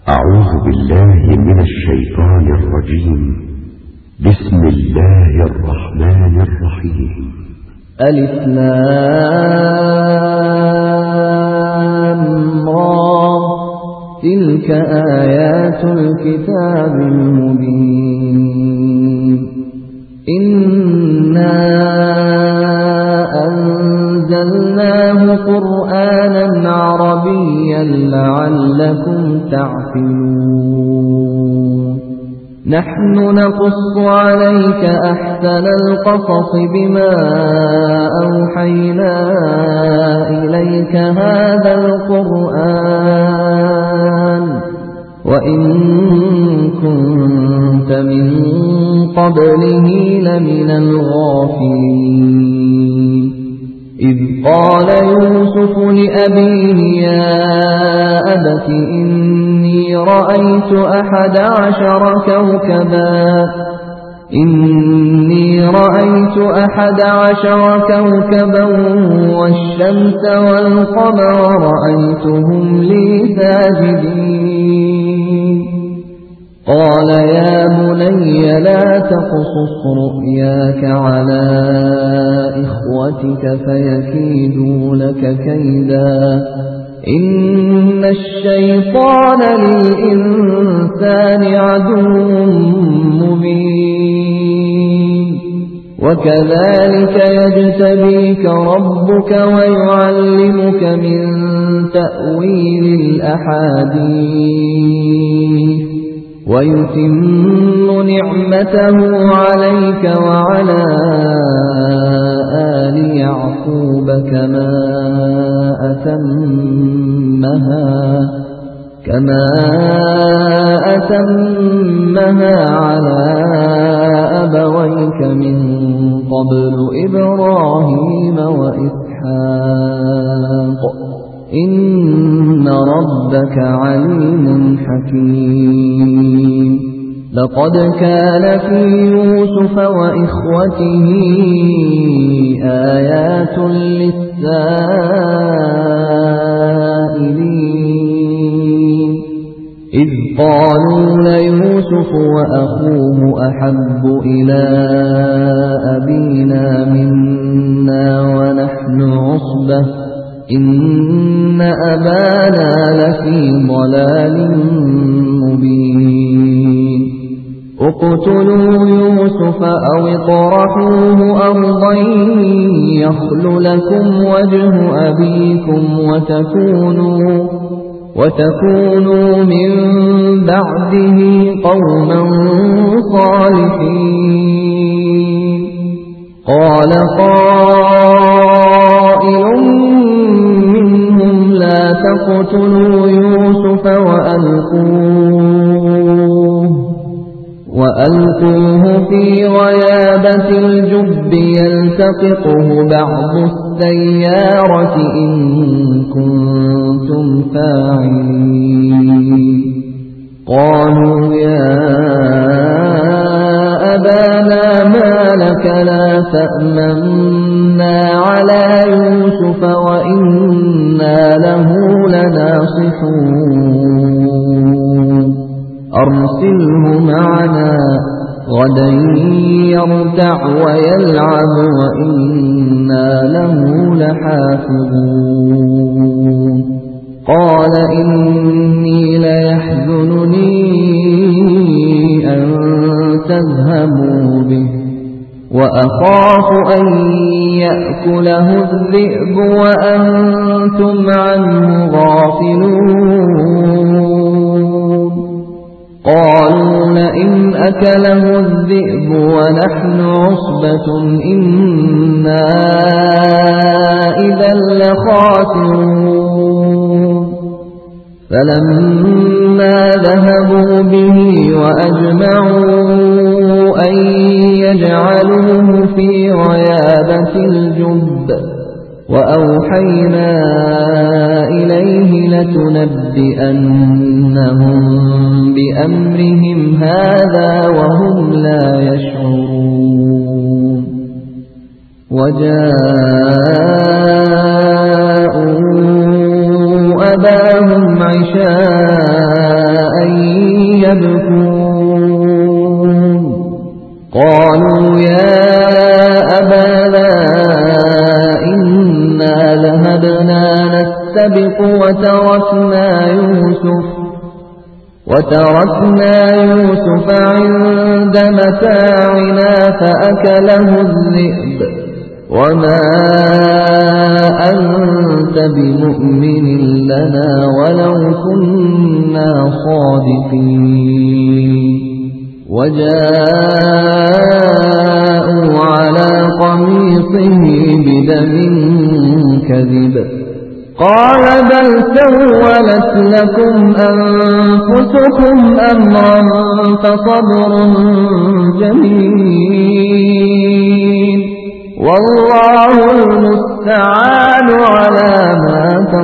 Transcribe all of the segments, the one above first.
أعوذ بالله من الشيطان الرجيم. بسم الله الرحمن الرحيم. ألف لام را، تلك آيات الكتاب المبين. إنا أنزلناه قرآنا عربيا لعلكم تعقلون. نحن نقص عليك أحسن القصص بما أوحينا إليك هذا القرآن وإن كنت من قبله لمن الغافلين. إذ قال يوسف لأبيه يا أبت إني رأيت 11 كوكبا والشمس والقمر رأيتهم لي ساجدين. قال يا بني لا تقصص رؤياك على إخوتك فيكيدوا لك كيدا إن الشيطان للإنسان عدو مبين. وكذلك يجتبيك ربك ويعلمك من تأويل الأحاديث ويتم نعمته عليك وعلى آل يعقوب كما أتمها على أبويك من قبل إبراهيم وإسحاق إن ربك عليم حكيم. لقد كان في يوسف وإخوته آيات للسائلين. إذ قالوا ليوسف وأخوه أحب إلى أبينا منا ونحن عصبة إن أبانا لفي ضلال مبين. اقتلوا يوسف أو اطرحوه أرضا يخل لكم وجه أبيكم وتكونوا من بعده قوما صالحين. قال قائل منهم لا تقتلوا يوسف وألقوه في غيابة الجب يلتقطه بعض السيارة إن كنتم فاعلين. قالوا يا أبانا ما لك لا تأمنا على يوسف وإنا له لناصحون. أرسله معنا غدا يرتع ويلعب وإنا له لحافظون. قال إني ليحزنني أن تذهبوا به وأخاف أن يأكله الذئب وأنتم عنه غافلون. قالوا لئن أكله الذئب ونحن عصبة إنا إذا لخاسرون. فلما ذهبوا به وأجمعوا أن يجعلوه في غيابة الجب وأوحينا إليه لتنبئنهم بأمرهم هذا وهم لا يشعرون. وجاءوا أباهم عشاء يوسف وتركنا يوسف عند متاعنا فأكله الذئب وما أنت بمؤمن لنا ولو كنا صادقين وجاءوا على قميصه بدم كذب قال بل سولت لكم أنفسكم أمرا فصبر جميل والله المستعان على ما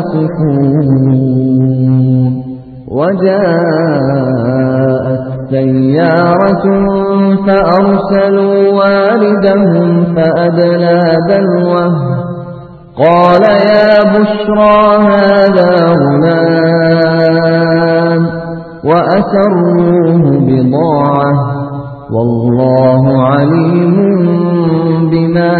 تصفون وجاءت سيارة فأرسلوا واردهم فأدلى دلوه قال يا بشرى هذا غلام وأسروه بضاعة والله عليم بما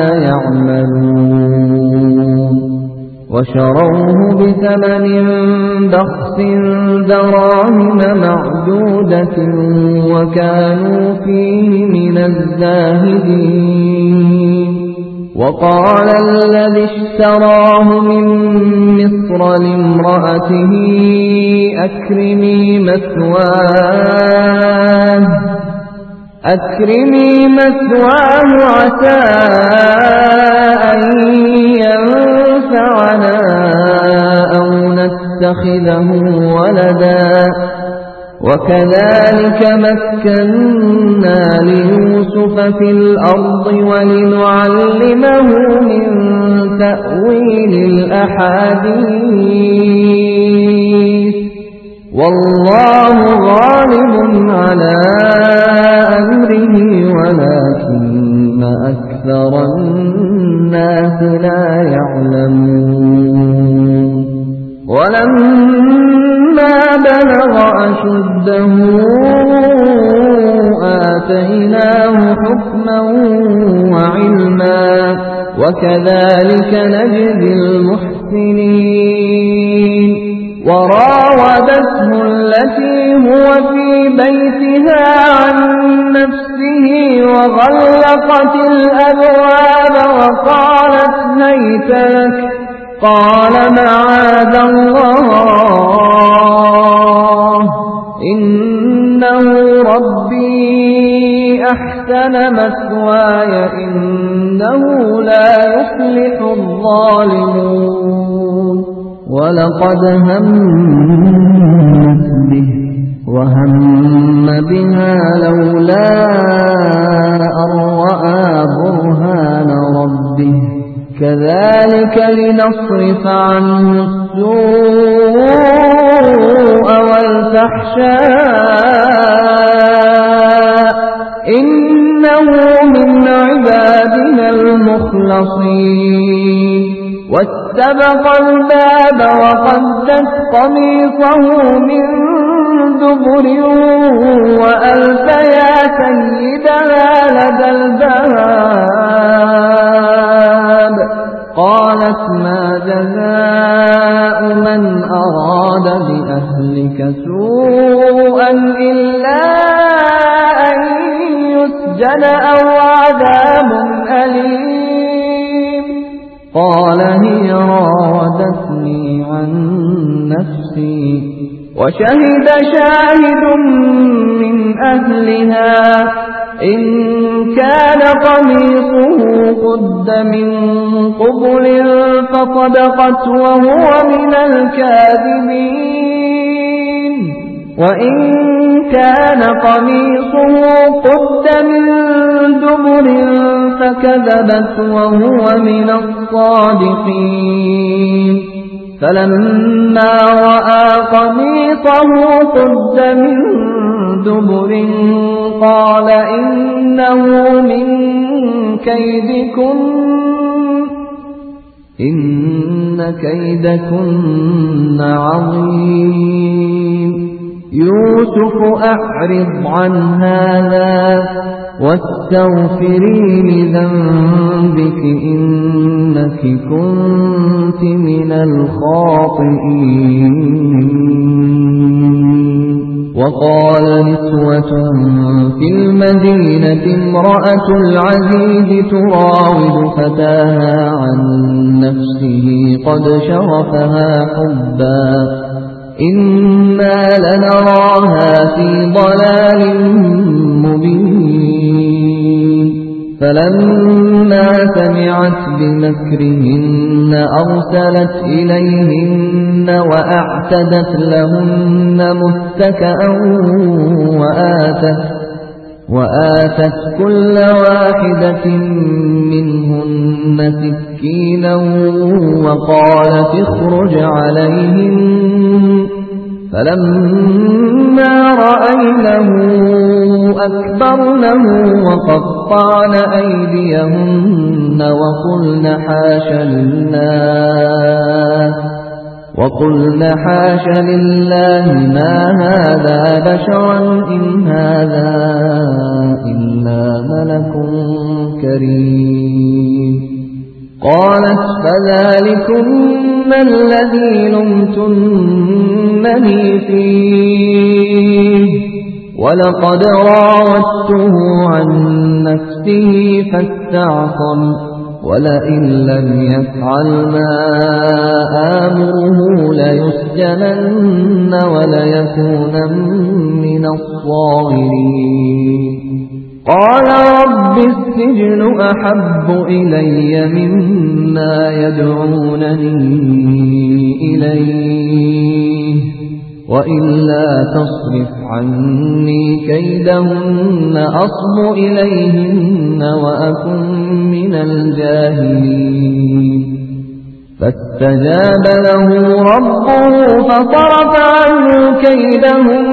يعملون وشروه بثمن بخس دراهم معدودة وكانوا فيه من الزاهدين وقال الذي اشتراه من مصر لامرأته أكرمي مثواه عسى أن ينفعنا أو نتخذه ولدا وكذلك مكنا ليوسف في الأرض ولنعلمه من تأويل الأحاديث والله غالب على أمره ولكن أكثر الناس لا يعلمون ولما بلغ أشده آتيناه حكما وعلما وكذلك نجزي المحسنين وراودته التي هو في بيتها عن نفسه وغلقت الأبواب وقالت هيت لك قال معاذ الله إنه ربي أحسن مثواي إنه لا يفلح الظالمون ولقد همت به وهم بها لولا أن رأى برهان ربه كذلك لنصرف عنه السوء والفحشاء إنه من عبادنا المخلصين واستبق الباب وقدت قميصه من دبر وألف يا سيدها لدى الباب قالت ما جزاء من أراد بأهلك سوءا إلا أن يسجن أو عذاب أليم قال هي راودتني عن نفسي وشهد شاهد من أهلها إن كان قميصه قد من قبل فصدقت وهو من الكاذبين وإن كان قميصه قد من دبر فكذبت وهو من الصادقين فلما رأى قميصه قد من دبر قال إنه من كيدكن إن كيدكن عظيم يوسف أعرض عن هذا واستغفري لذنبك إنك كنت من الخاطئين وقال نسوة في المدينة امرأة العزيز تراود فتاها عن نفسه قد شغفها حبا إنا لنراها في ضلال مبين فلما سمعت بمكرهن أرسلت إليهن وأعتدت لهن متكئا وآتت كل واحدة منهن سكينا وقالت اخرج عليهن فلما رأينه أكبرنه وقطعن أيديهن وقلن حاش لله ما هذا بشرا إن هذا إلا ملك كريم قالت فذلكن الذي لمتنني فيه ولقد راودته عن نفسه فاستعصم ولئن لم يفعل ما آمره ليسجنن وليكونن من الصاغرين قال رب السجن أحب إلي مما يدعونني إليه وإلا تصرف عني كيدهن أصب إليهن وأكن من الجاهلين فاستجاب له ربه فصرف عنه كيدهن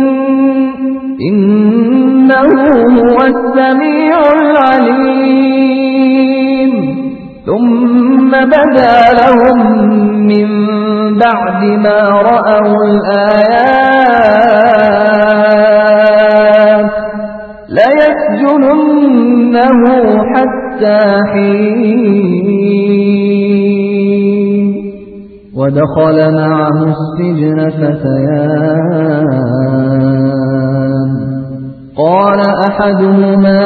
إنه هو السميع العليم ثم بدا لهم من بعد ما رأوا الآيات ليسجننه حتى حين ودخل معه السجن فتيان قال أحدهما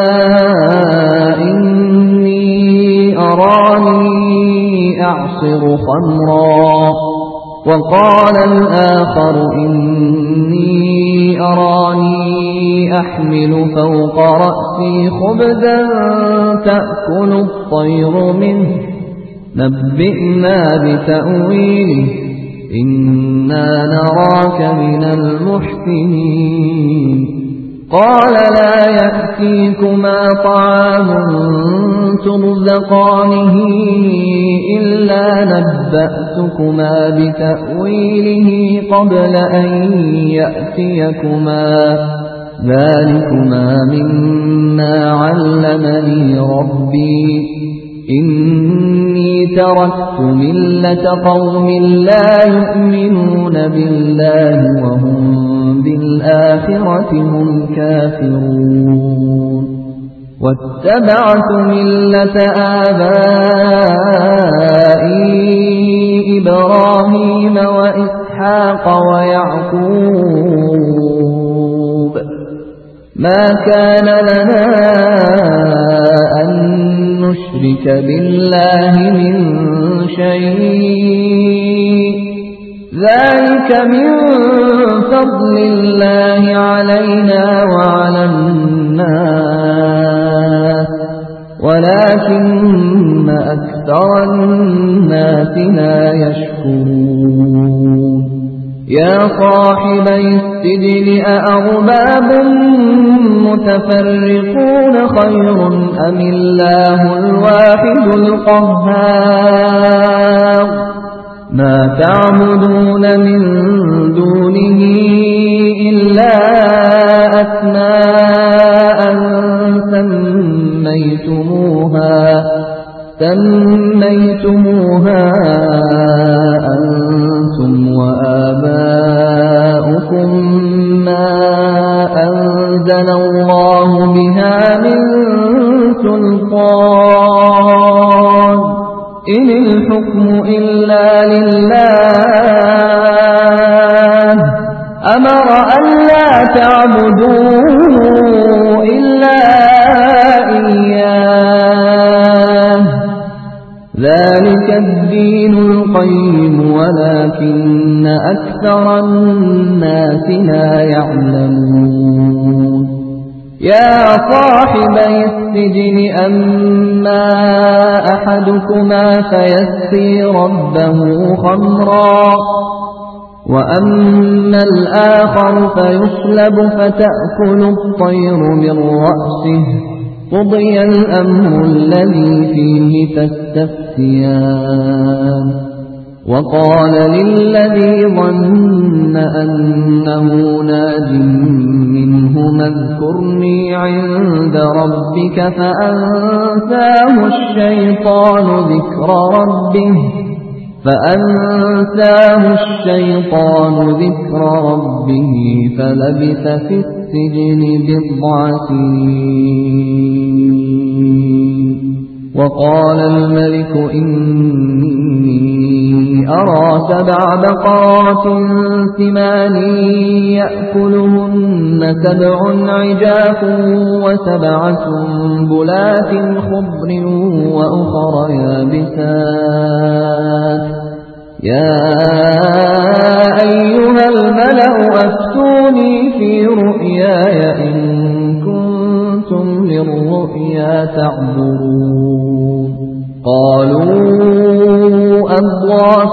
إني أراني أعصر خمرا وقال الآخر إني أراني أحمل فوق رأسي خبزا تأكل الطير منه نبئنا بتأويله إنا نراك من المحسنين قال لا يأتيكما طعام ترزقانه إلا نبأتكما بتأويله قبل أن يأتيكما ذلكما مما علمني ربي إني تركت ملة قوم لا يؤمنون بالله وهم بالآخرة هم كافرون واتبعت ملة آبائي إبراهيم وإسحاق ويعقوب ما كان لنا أن نشرك بالله من شيء ذلك من فضل الله علينا وعلى الناس ولكن أكثر الناس لا يشكرون يا صاحبي السجن أأرباب متفرقون خير أم الله الواحد القهار ما تعبدون من دونه إلا أسماء سميتموها أنتم وآباؤكم ما أنزل الله بها من سلطان إن الحكم إلا لله أمر أن لا تعبدوا إلا إياه ذلك الدين القيم ولكن أكثر الناس لا يعلمون يا صاحبي السجن أما أحدكما فيسقي ربه خمرا وأما الآخر فيصلب فتأكل الطير من رأسه قضي الأمر الذي فيه تستفتيان وقال للذي ظن أنه ناج منه اذكرني عند ربك فأنساه الشيطان ذكر ربه فلبث في السجن بضع سنين وقال الملك إني أرى 7 بقرات ثمان يأكلهن 7 عجاف و7 سنبلات خضر وأخر يابسات يا أيها الملأ أفتوني في رؤياي إن كنتم للرؤيا تعبرون قالوا أضغاث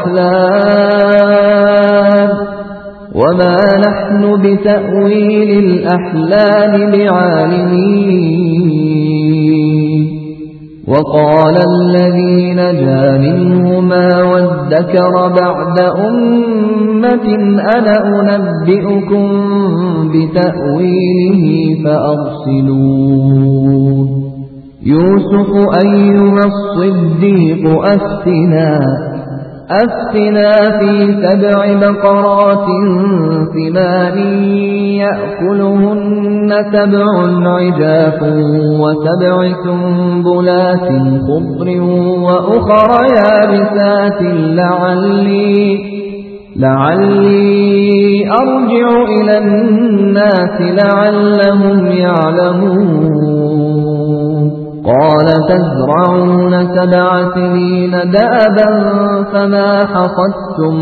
أحلام وما نحن بتأويل الأحلام بعالمين وقال الذي نجا منهما وادكر بعد أمة أنا أنبئكم بتأويله فأرسلون يوسف أيها الصديق أفتنا في 7 بقرات ثمان يأكلهن 7 عجاف و7 سنبلات خضر وأخر يابسات لعلي أرجع إلى الناس لعلهم يعلمون قال تزرعون 7 سنين دأبا فما حصدتم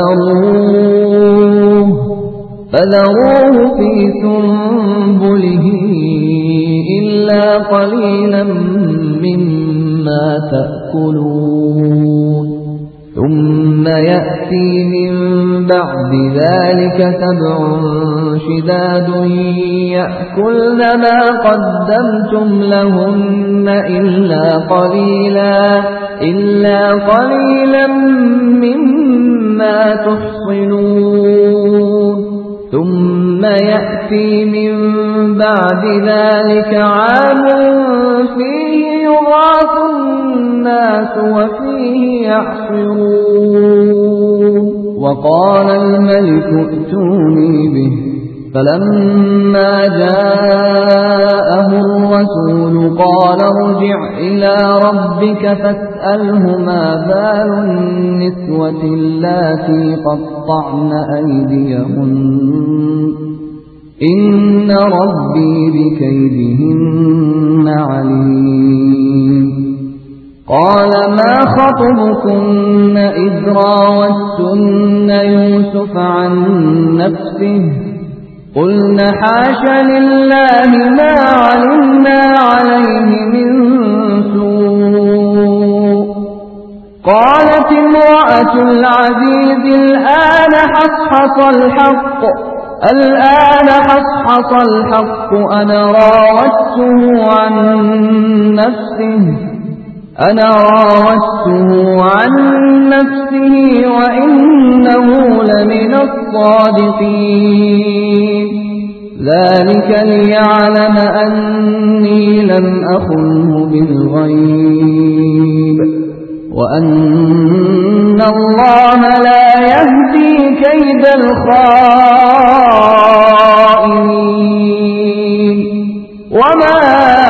فذروه في سنبله إلا قليلا مما تأكلون ثم يأتي من بعد ذلك 7 شداد يأكلن ما قدمتم لهن إلا قليلا مما تحصنون ثم يأتي من بعد ذلك عام فيه يغاث الناس وفيه يعصرون وقال الملك ائتوني به فلما جاءه الرسول قال ارجع إلى ربك فاسأله ما بال النسوة اللاتي قطعن أيديهن إن ربي بكيدهن عليم قال ما خطبكن إذ راوتن يوسف عن نفسه قلنا حاش لله ما علمنا عليه من سوء قالت امرأة العزيز الآن حصحص الحق أنا راودته عن نفسه وإنه لمن الصادقين ذلك ليعلم أني لم أخنه بالغيب وأن الله لا يهدي كيد الخائنين وما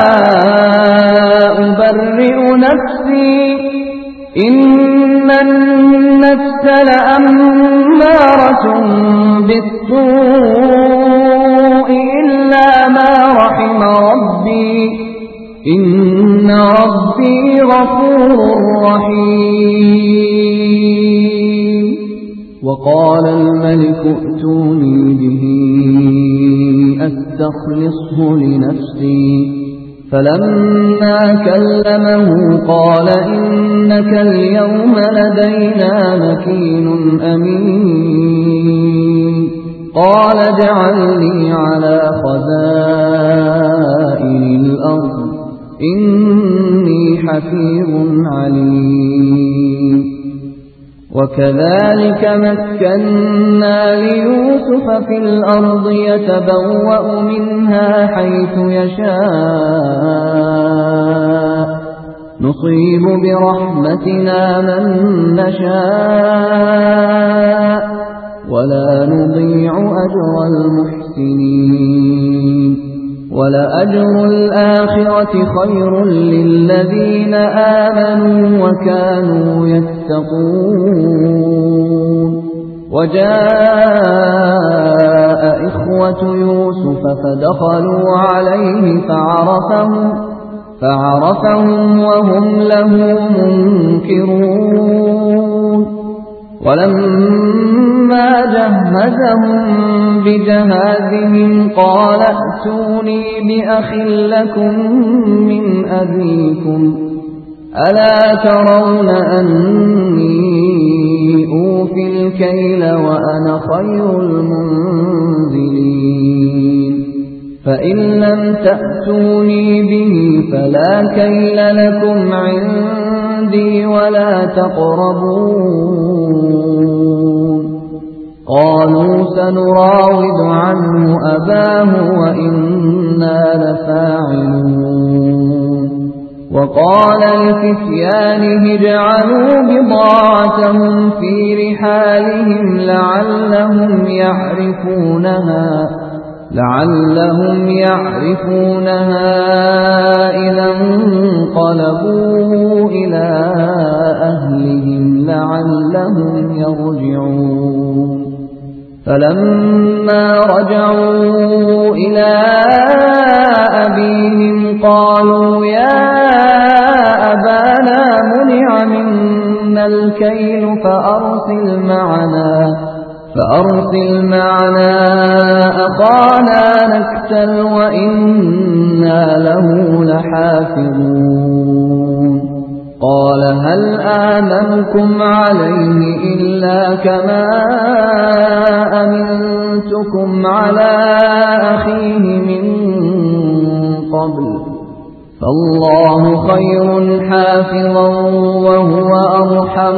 أبرئ نفسي إن النفس لأمارة بالسوء السوء إلا ما رحم ربي إن ربي غفور رحيم وقال الملك ائتوني به أستخلصه لنفسي فلما كلمه قال إنك اليوم لدينا مكين أمين قال اجعلني على خزائن الأرض إني حفيظ عليم وكذلك مكنا ليوسف في الأرض يتبوأ منها حيث يشاء نصيب برحمتنا من نشاء ولا نضيع أجر المحسنين ولأجر الآخرة خير للذين آمنوا وكانوا يتقون وجاء إخوة يوسف فدخلوا عليه فعرفهم وهم له منكرون ولما جهزهم بجهازهم قال ائتوني بأخ لكم من أبيكم ألا ترون أني أوفي الكيل وأنا خير المنزلين فإن لم تأتوني به فلا كيل لكم عندي ولا تقربون قالوا سنراود عنه أباه وإنا لفاعلون وقال لفتيانه اجعلوا بضاعتهم في رحالهم لعلهم يعرفونها إذا انقلبوا إلى أهلهم لعلهم يرجعون فلما رجعوا إلى أبيهم قالوا يا أبانا منع منا الكيل فأرسل معنا أخانا نكتل وإنا له لحافظون قال هل آمنكم عليه إلا كما أمنتكم على أخيه من قبل فالله خير حافظا وهو أرحم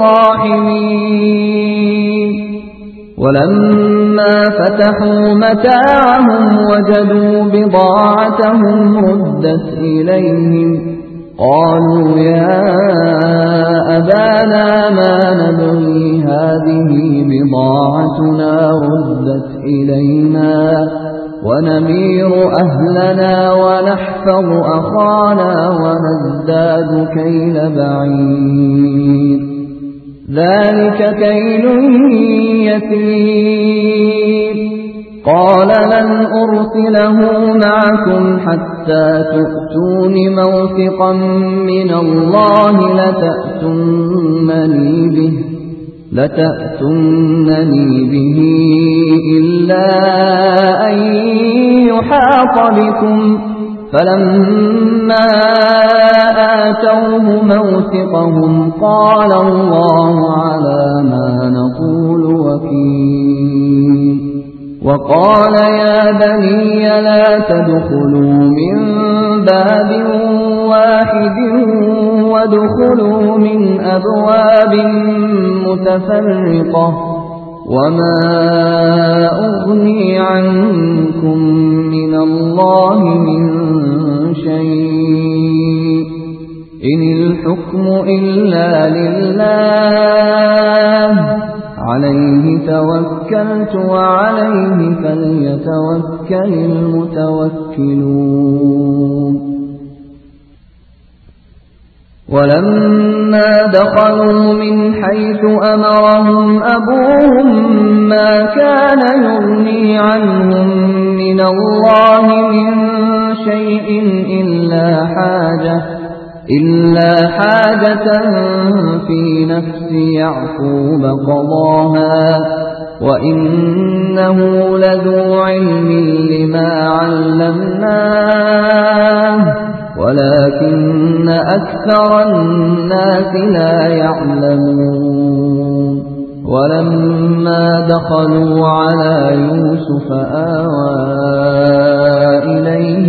الراحمين ولما فتحوا متاعهم وجدوا بضاعتهم ردت إليهم قالوا يا أبانا ما نبغي هذه بضاعتنا ردت إلينا ونمير أهلنا ونحفظ أخانا ونزداد كيل بعير ذلك كيل يسير قال لن أرسله معكم حتى تؤتون موثقا من الله لتأتونني به إلا أن يحاط بكم فلما آتوه موثقهم قال الله على ما نقول وكيل وقال يا بني لا تدخلوا من باب واحد وادخلوا من أبواب متفرقة وما أغني عنكم من الله من شيء إن الحكم إلا لله عليه توكلت وعليه فليتوكل المتوكلون ولما دخلوا من حيث أمرهم أبوهم ما كان يغني عنهم من الله من شيء إلا حاجة في نفس يعقوب قضاها وإنه لذو علم لما علمناه ولكن أكثر الناس لا يعلمون ولما دخلوا على يوسف آوى إليه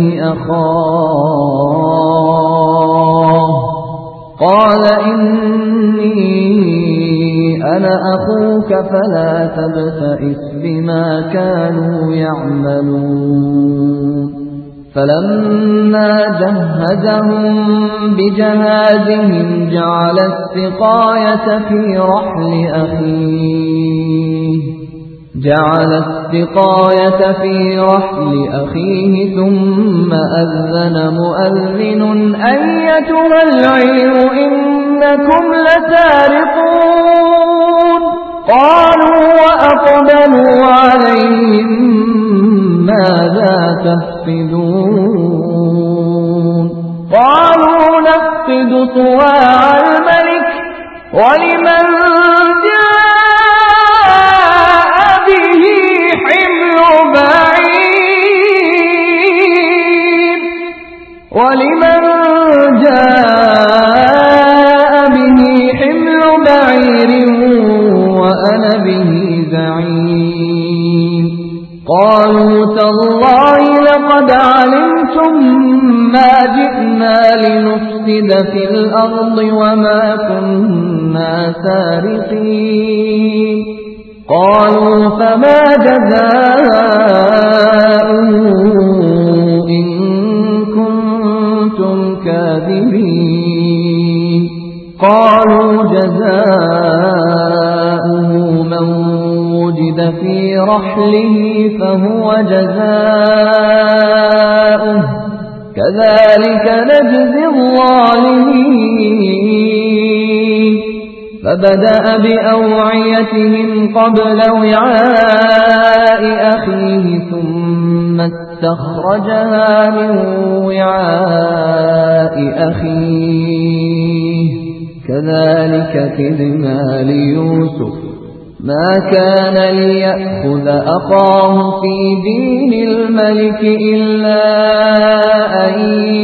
أخاه قال إني أنا أخوك فلا تبتئس بما كانوا يعملون فلما جهزهم بجهازهم جعل السقاية في رحل أخيه ثم أذن مؤذن أيتها العير إنكم لسارقون قالوا وأقبلوا عليهم ماذا تفقدون قالوا نفقد صواع الملك ولمن جاء به حمل بعير وأنا به زعيم قالوا تالله لقد علمتم ما جئنا لنفسد في الأرض وما كنا سارقين قالوا فما جزاؤه إن كنتم كاذبين قالوا جزاؤه من وجد في رحله فهو جزاؤه كذلك نجزي الظالمين فبدأ بأوعيتهم قبل وعاء أخيه ثم استخرجها من وعاء أخيه كذلك كدنا ليوسف ما كان ليأخذ أخاه في دين الملك إلا أن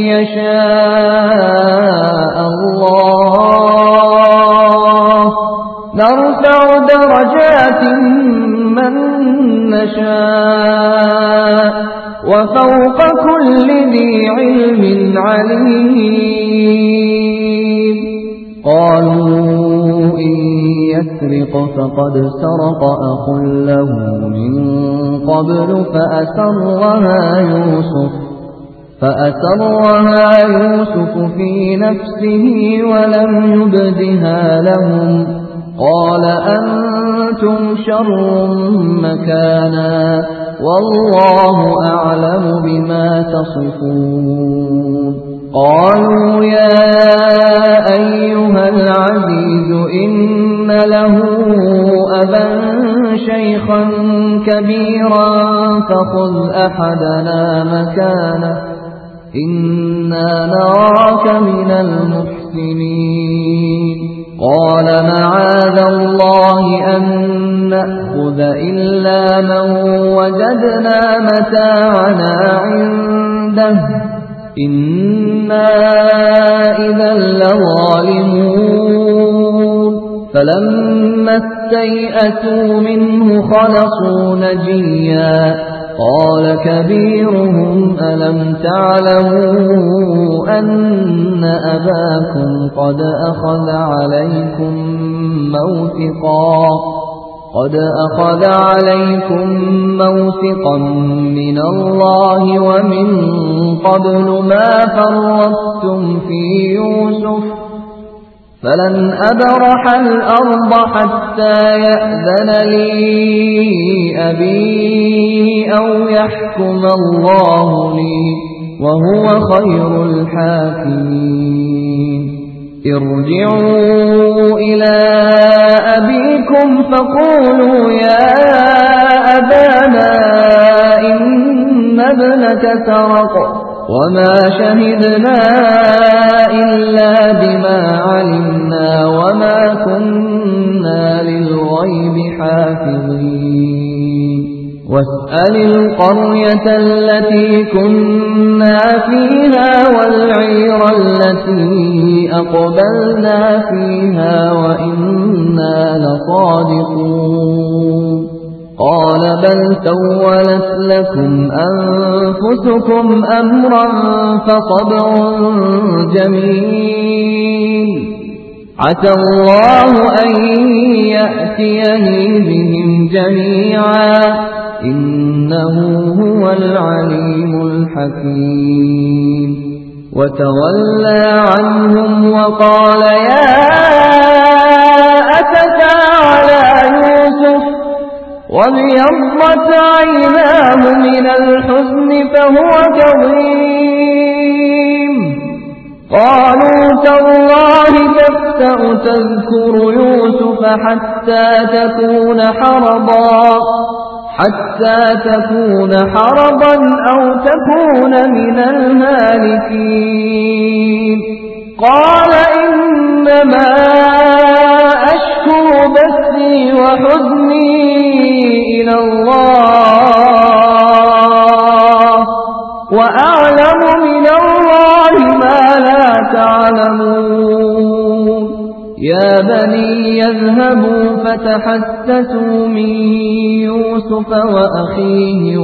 يشاء الله نرفع درجات من نشاء وفوق كل ذي علم عليم قالوا إن يسرق فقد سرق أخ له من قبل فأسرها يوسف في نفسه ولم يبدها لهم قال أنتم شر مكانا والله أعلم بما تصفون قالوا يا أيها العزيز إن له أبا شيخا كبيرا فخذ أحدنا مكانه إنا نراك من المحسنين قال معاذ الله أن نأخذ إلا من وجدنا متاعنا عنده إنا إذا لظالمون فلما استيئسوا منه خلصوا نجيا قال كبيرهم ألم تعلموا أن أباكم قد أخذ عليكم موثقا من الله ومن قبل ما فرطتم في يوسف فلن أبرح الأرض حتى يأذن لي أبي أو يحكم الله لي وهو خير الحاكمين ارجعوا إلى أبيكم فقولوا يا أبانا إن ابنك سرق وما شهدنا إلا بما علمنا وما كنا للغيب حافظين واسأل القرية التي كنا فيها والعير التي أقبلنا فيها وإنا لصادقون قال بل سولت لكم أنفسكم أمرا فصبر جميل عسى الله أن يأتيني بهم جميعا إنه هو العليم الحكيم وتولى عنهم وقال يا أسفى على يوسف وابيضت عيناه من الحزن فهو كظيم قالوا تالله تفتأ تذكر يوسف حتى تكون حرضا أو تكون من الهالكين قال إنما أشكو بثي وحزني إلى الله وأعلم من الله ما لا تعلمون يا بني يذهبوا فتحسسوا من يوسف وأخيه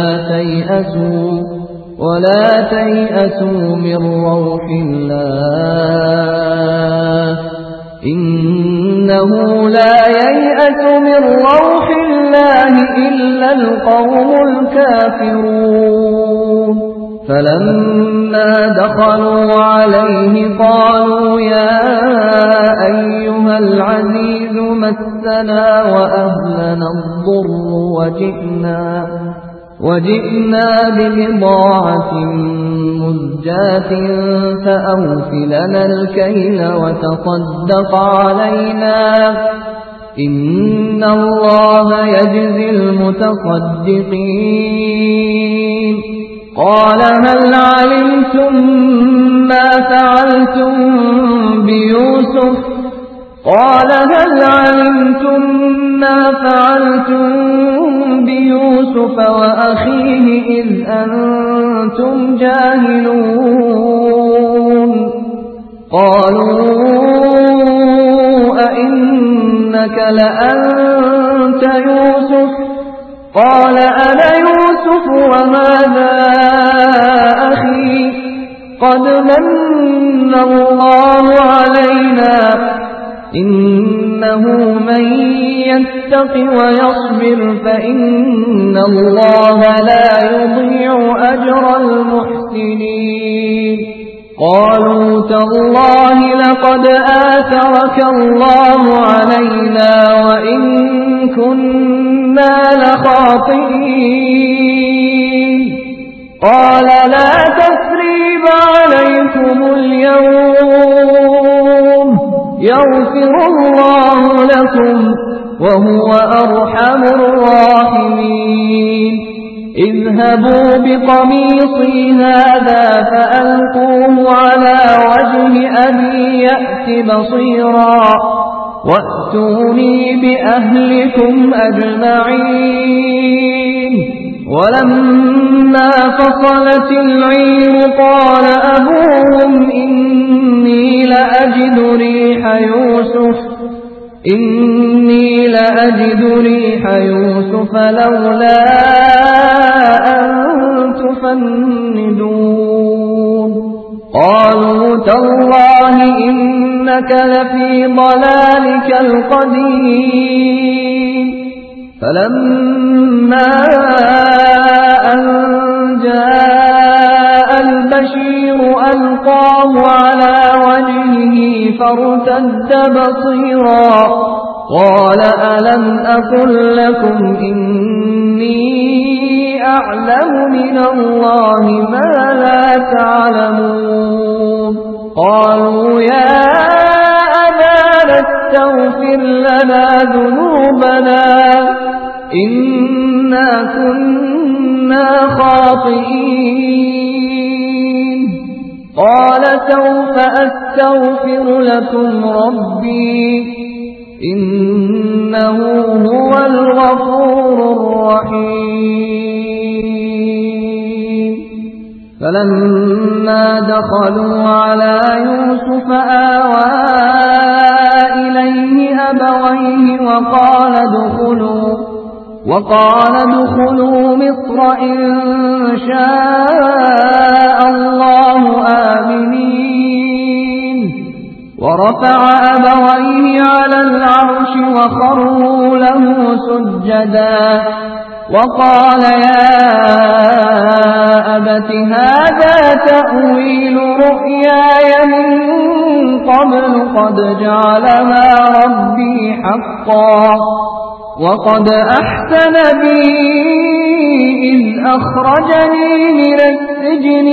ولا تيأسوا من روح الله إنه لا ييأس من روح الله إلا القوم الكافرون فلما دخلوا عليه قالوا يا أيها العزيز مسنا وأهلنا الضر وجئنا ببضاعة مزجاة فأوف لنا الكيل وتصدق علينا إن الله يجزي المتصدقين قال هل علمتم ما فعلتم بيوسف وأخيه إذ أنتم جاهلون قالوا أئنك لأنت يوسف قال أنا يوسف وهذا أخي قد من الله علينا إنه من يتق ويصبر فإن الله لا يضيع أجر المحسنين قالوا تالله لقد آثرك الله علينا وإن كنا لخاطئين قال لا تثريب عليكم اليوم يغفر الله لكم وهو أرحم الراحمين اذهبوا بقميصي هذا فألقوه على وجه أبي يأت بصيرا وأتوني بأهلكم أجمعين ولما فصلت العير قال أبوهم إني لأجد ريح يوسف لولا أن تفندون قالوا تالله إنك لفي ضلالك القديم فلما أن جاء البشير ألقاه على وجهه فارتد بصيرا قال ألم أقل لكم إني أعلم من الله ما لا تعلمون قالوا يا فاستغفر لنا ذنوبنا إنا كنا خاطئين قال سوف أستغفر لكم ربي إنه هو الغفور الرحيم فلما دخلوا على يوسف آوى إليه أبويه وقال ادخلوا مصر إن شاء الله آمنين ورفع أبويه على العرش وخروا له سجدا وقال يا أبت هذا تأويل رؤياي من قبل قد جعلها ربي حقا وقد أحسن بي إذ أخرجني من السجن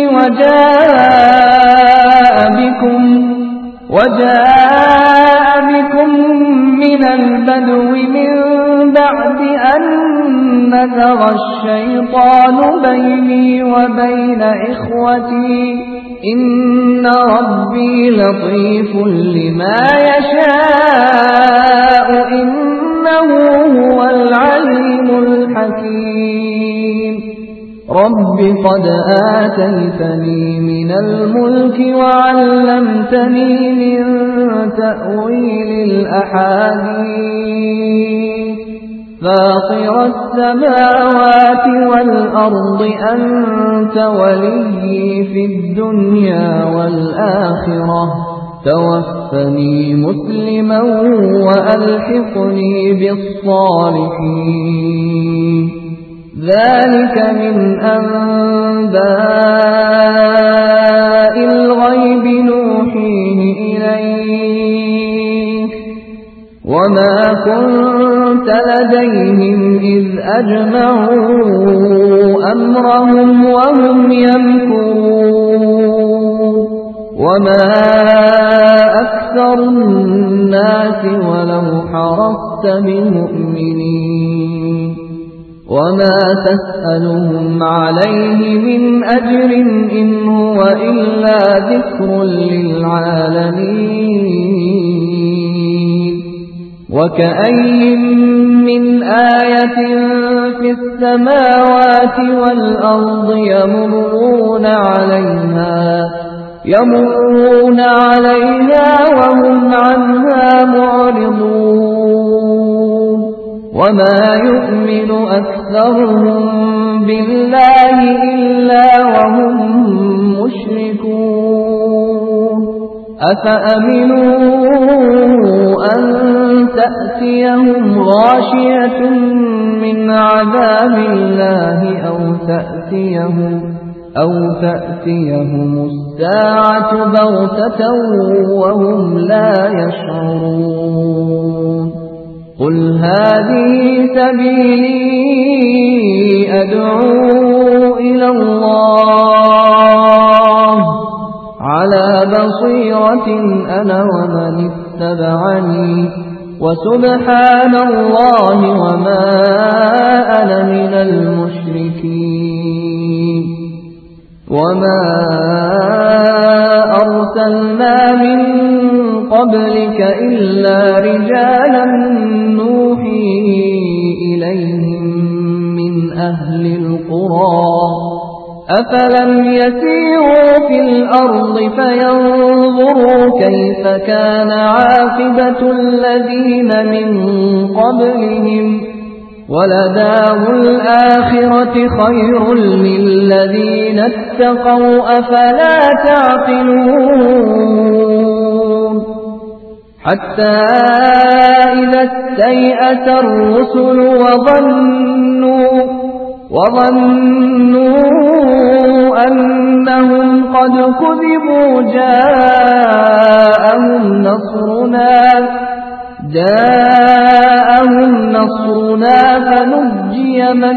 وجاء بكم من البدو من بعد أن نزغ الشيطان بيني وبين إخوتي إن ربي لطيف لما يشاء إنه هو العليم الحكيم رب قد آتيتني من الملك وعلمتني من تأويل الأحاديث فاطر السماوات والأرض أنت ولي في الدنيا والآخرة توفني مسلما وألحقني بالصالحين ذلك من أنباء الغيب نوحيه إليك وما كنت لديهم إذ أجمعوا أمرهم وهم يمكرون وما أكثر الناس ولو حرصت بمؤمنين وما تسألهم عليه من أجر إن هو إلا ذكر للعالمين وكأي من آية في السماوات والأرض يمرون عليها وهم عنها معرضون وما يؤمن أكثرهم بالله إلا وهم مشركون أفأمنوا أن تأتيهم غاشية من عذاب الله أو تأتيهم الساعة بغتة وهم لا يشعرون قل هذه سبيلي أدعو إلى الله على بصيرة أنا ومن اتبعني وسبحان الله وما أنا من المشركين وما أرسلنا من قبلك إلا رجالا نوحي إليهم من أهل القرى أفلم يسيروا في الأرض فينظروا كيف كان عاقبة الذين من قبلهم ولدار الآخرة خير للذين اتقوا أفلا تعقلون حتى إذا استيأس الرسل وظنوا أنهم قد كذبوا جاءهم نصرنا فنجي من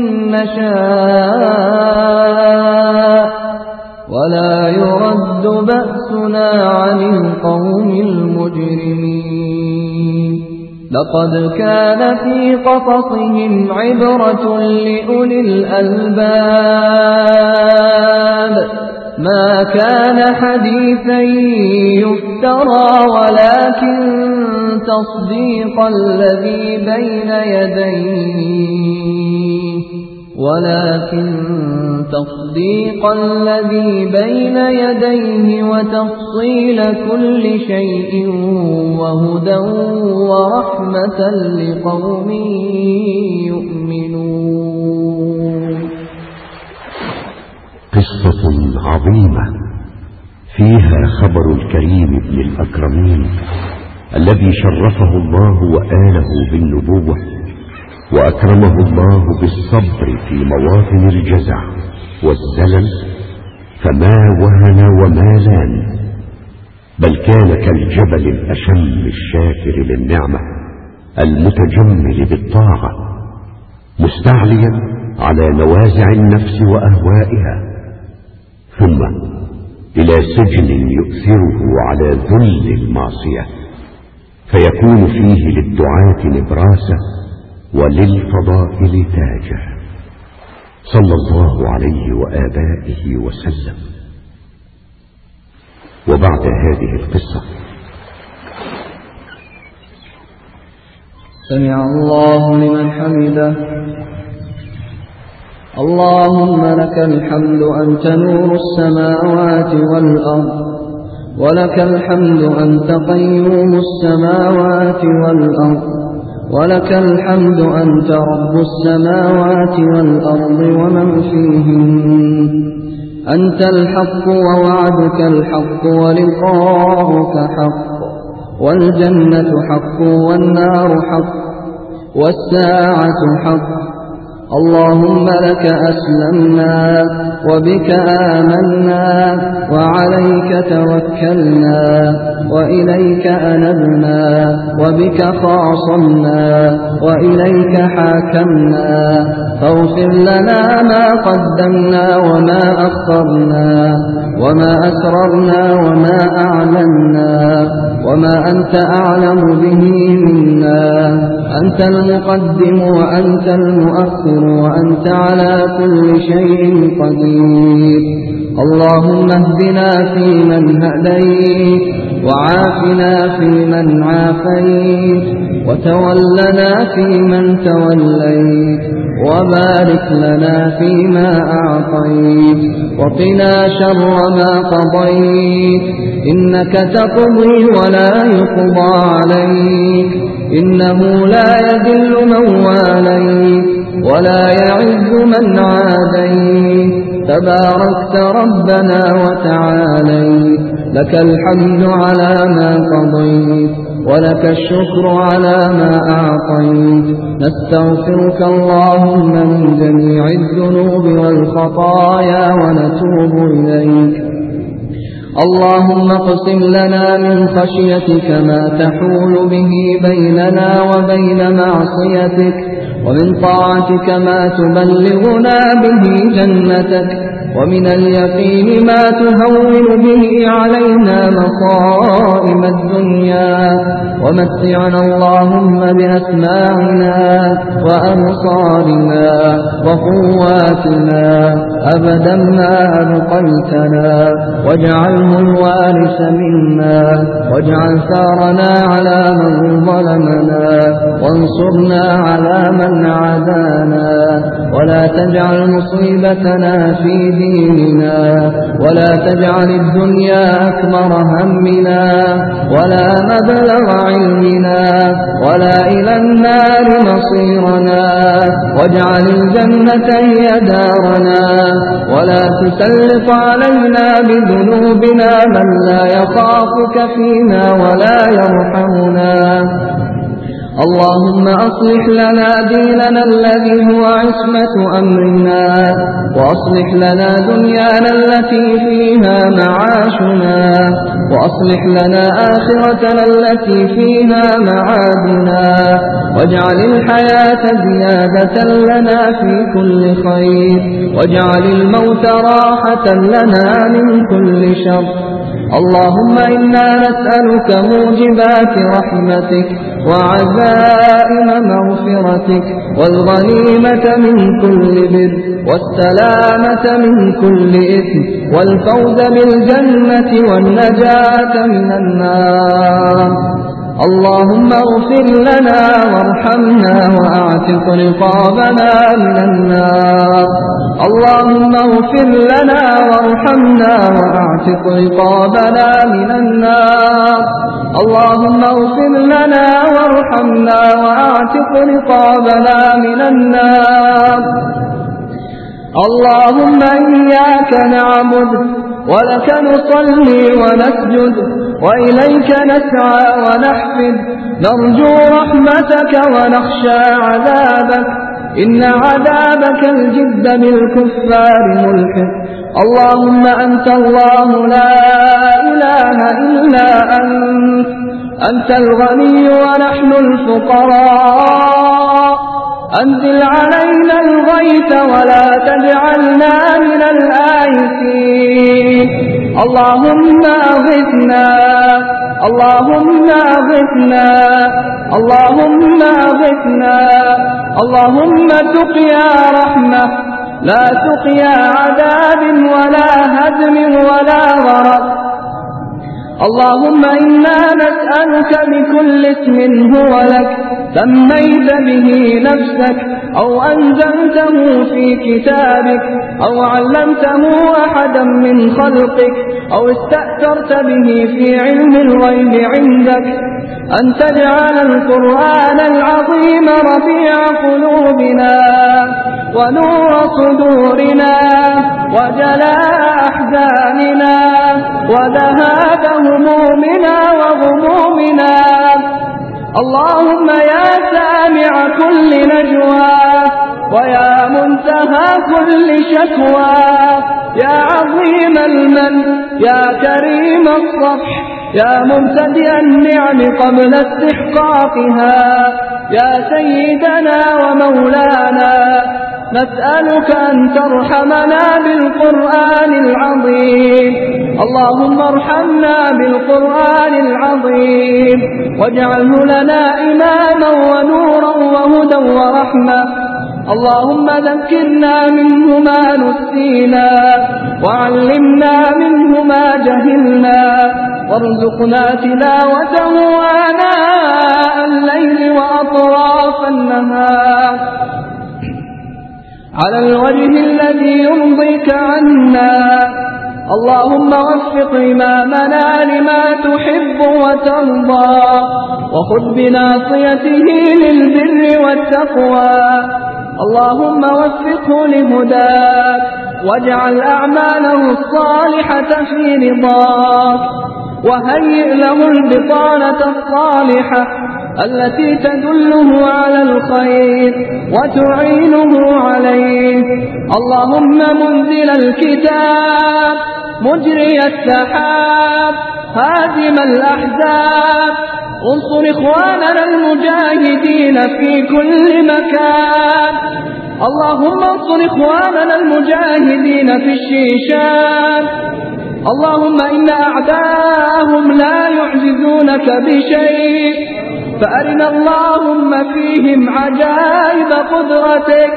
نشاء ولا يرد بأسنا عن القوم المجرمين لقد كان في قصصهم عبرة لأولي الألباب ما كان حديثا يفترى ولكن تصديق الذي بين يديه وتفصيل كل شيء وهدى ورحمة لقوم يؤمنون. قصة عظيمة فيها خبر الكريم ابن الأكرمين الذي شرفه الله وآله بالنبوة وأكرمه الله بالصبر في مواطن الجزع والزلل فما وهن وما لان، بل كان كالجبل الأشم الشاكر للنعمة المتجمل بالطاعة مستعليا على نوازع النفس وأهوائها، ثم إلى سجن يؤثره على ذل المعصية فيكون فيه للدعاة نبراسة وللفضائل تاجا، صلى الله عليه وآبائه وسلم. وبعد هذه القصة سمع الله لمن حمده. اللهم لك الحمد أنت نور السماوات والأرض، ولك الحمد أنت قيوم السماوات والأرض، ولك الحمد أنت رب السماوات والأرض ومن فيهن، أنت الحق ووعدك الحق ولقاؤك حق، والجنة حق والنار حق والساعة حق. اللهم لك أسلمنا وبك آمنا وعليك توكلنا وإليك أنبنا وبك خاصمنا وإليك حاكمنا، فاغفر لنا ما قدمنا وما أخرنا وما أسررنا وما أعلنا وما أنت أعلم به منا. أنت المقدم وأنت المؤخر وأنت على كل شيء قدير. اللهم اهدنا فيمن هديت، وعافنا فيمن عافيت، وتولنا فيمن توليت، وبارك لنا فيما أعطيت، وقنا شر ما قضيت، إنك تقضي ولا يقضى عليك، إنه لا يذل من واليت ولا يعز من عاديت، تباركت ربنا وتعاليت. لك الحمد على ما قضيت ولك الشكر على ما أعطيت. نستغفرك اللهم من جميع الذنوب والخطايا ونتوب إليك. اللهم اقسم لنا من خشيتك ما تحول به بيننا وبين معصيتك، ومن طاعتك ما تبلغنا به جنتك، ومن اليقين ما تهون به علينا مصائب الدنيا. ومتعنا اللهم بأسماعنا وأبصارنا وقواتنا أبدا ما أبقيتنا، واجعله الوارث منا، واجعل ثارنا على من ظلمنا، وانصرنا على من عادانا، ولا تجعل مصيبتنا في ديننا، ولا تجعل الدنيا أكبر همنا ولا مبلغ علمنا ولا إلى النار مصيرنا، واجعل الجنة هي دارنا، ولا تسلط علينا بذنوبنا من لا يخافك فينا ولا يرحمنا. اللهم أصلح لنا ديننا الذي هو عصمة أمرنا، وأصلح لنا دنيانا التي فيها معاشنا، وأصلح لنا آخرتنا التي فيها معادنا، واجعل الحياة زيادة لنا في كل خير، واجعل الموت راحة لنا من كل شر. اللهم إنا نسألك موجبات رحمتك وعزائم مغفرتك والغنيمة من كل بر والسلامة من كل إثم والفوز بالجنة والنجاة من النار. اللهم اغفر لنا وارحمنا وأعتق رقابنا من النار. اللهم اغفر لنا وارحمنا وأعتق رقابنا من النار. اللهم اغفر لنا وارحمنا وأعتق رقابنا من النار. اللهم إياك نعبد ولك نصلي ونسجد وإليك نسعى ونحفد نرجو رحمتك ونخشى عذابك إن عذابك الجد بالكفار ملحق. اللهم أنت الله لا إله إلا أنت الغني ونحن الفقراء. أنزل علينا الغيث ولا تجعلنا من الآيسين. اللهم أغثنا اللهم أغثنا اللهم أغثنا. اللهم سقيا رحمة لا سقيا عذاب ولا هدم ولا غرق. اللهم إنا نسألك بكل اسم هو لك سميت به نفسك أو أنزلته في كتابك أو علمته أحدا من خلقك أو استأثرت به في علم الغيب عندك أن تجعل القرآن العظيم ربيع قلوبنا ونور صدورنا وجلاء أحزاننا وذهاب همومنا وغمومنا. اللهم يا سامع كل نجوى ويا منتهى كل شكوى يا عظيم المن يا كريم الصفح يا مبتدئ النعم قبل استحقاقها يا سيدنا ومولانا نسألك أن ترحمنا بالقرآن العظيم. اللهم ارحمنا بالقرآن العظيم واجعله لنا إماما ونورا وهدى ورحمة. اللهم ذكرنا منه ما نسينا وعلمنا منه ما جهلنا وارزقنا تلاوته آناء الليل وأطراف النهار على الوجه الذي يرضيك عنا. اللهم وفق إمامنا لما تحب وترضى وخذ بناصيته للبر والتقوى. اللهم وفقه لهداك واجعل أعماله الصالحة في رضاك وهيئ له البطانة الصالحة التي تدله على الخير وتعينه عليه. اللهم منزل الكتاب مجري السحاب هازم الأحزاب انصر إخواننا المجاهدين في كل مكان. اللهم انصر إخواننا المجاهدين في الشيشان. اللهم إن أعداءهم لا يعجزونك بشيء فأرنا اللهم فيهم عجائب قدرتك.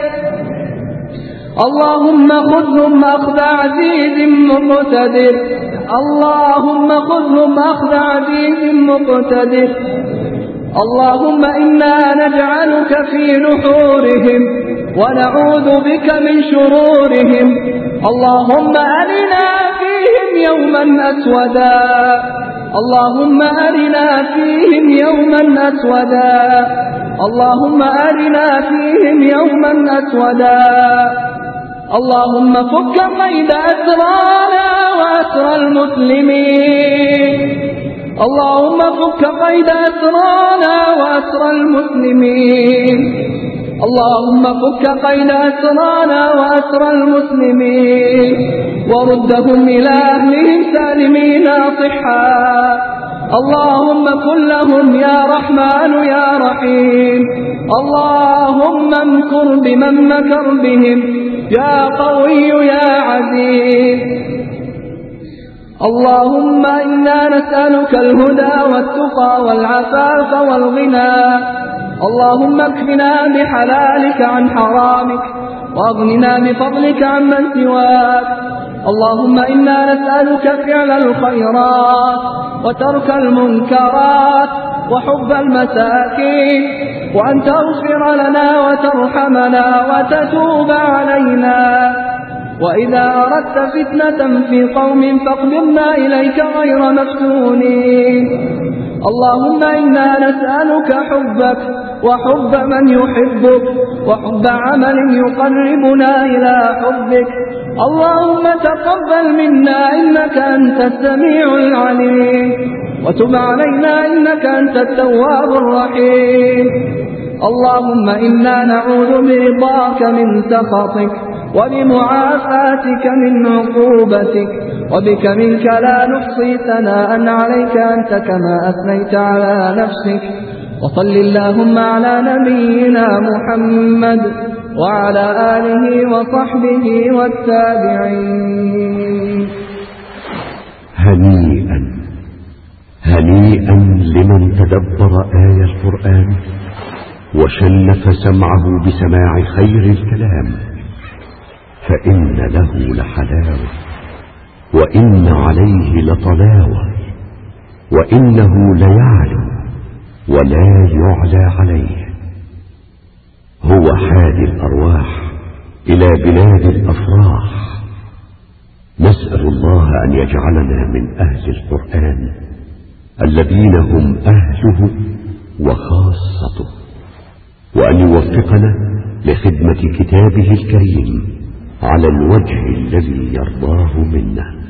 اللهم خذهم أخذ عزيز مقتدر. اللهم خذهم أخذ عزيز مقتدر. اللهم إنا نجعلك في نحورهم ونعوذ بك من شرورهم. اللهم أرنا فيهم يوما أسودا. اللهم أرنا فيهم يوما أسودا. اللهم أرنا فيهم يوما أسودا. اللهم فك قيد أسرانا وأسر المسلمين. اللهم فك قيد أسرانا وأسر المسلمين. اللهم فك قيد أسرانا وأسر المسلمين وردهم إلى أهلهم سالمين صحا. اللهم كن لهم يا رحمن يا رحيم. اللهم امكر بمن مكر بهم يا قوي يا عزيز. اللهم إنا نسألك الهدى والتقى والعفاف والغنى. اللهم اكفنا بحلالك عن حرامك واغننا بفضلك عمن سواك. اللهم إنا نسألك فعل الخيرات وترك المنكرات وحب المساكين، وأن تغفر لنا وترحمنا وتتوب علينا. وإذا أردت فتنة في قوم فاقبضنا إليك غير مفتونين. اللهم إنا نسألك حبك وحب من يحبك وحب عمل يقربنا إلى حبك. اللهم تقبل منا إنك أنت السميع العليم، وتب علينا إنك أنت التواب الرحيم. اللهم إنا نعوذ برضاك من سخطك وبمعافاتك من عقوبتك، وبك منك لا نحصي ثناء عليك أنت كما أثنيت على نفسك. وصل اللهم على نبينا محمد وعلى آله وصحبه والتابعين. هنيئا هنيئا لمن تدبر آية القرآن وشلف سمعه بسماع خير الكلام، فإن له لحلاوة وإن عليه لطلاوة، وإنه ليعلو ولا يعلى عليه. هو حادي الأرواح إلى بلاد الأفراح. نسأل الله أن يجعلنا من أهل القرآن الذين هم أهله وخاصته، وأن يوفقنا لخدمة كتابه الكريم على الوجه الذي يرضاه منا.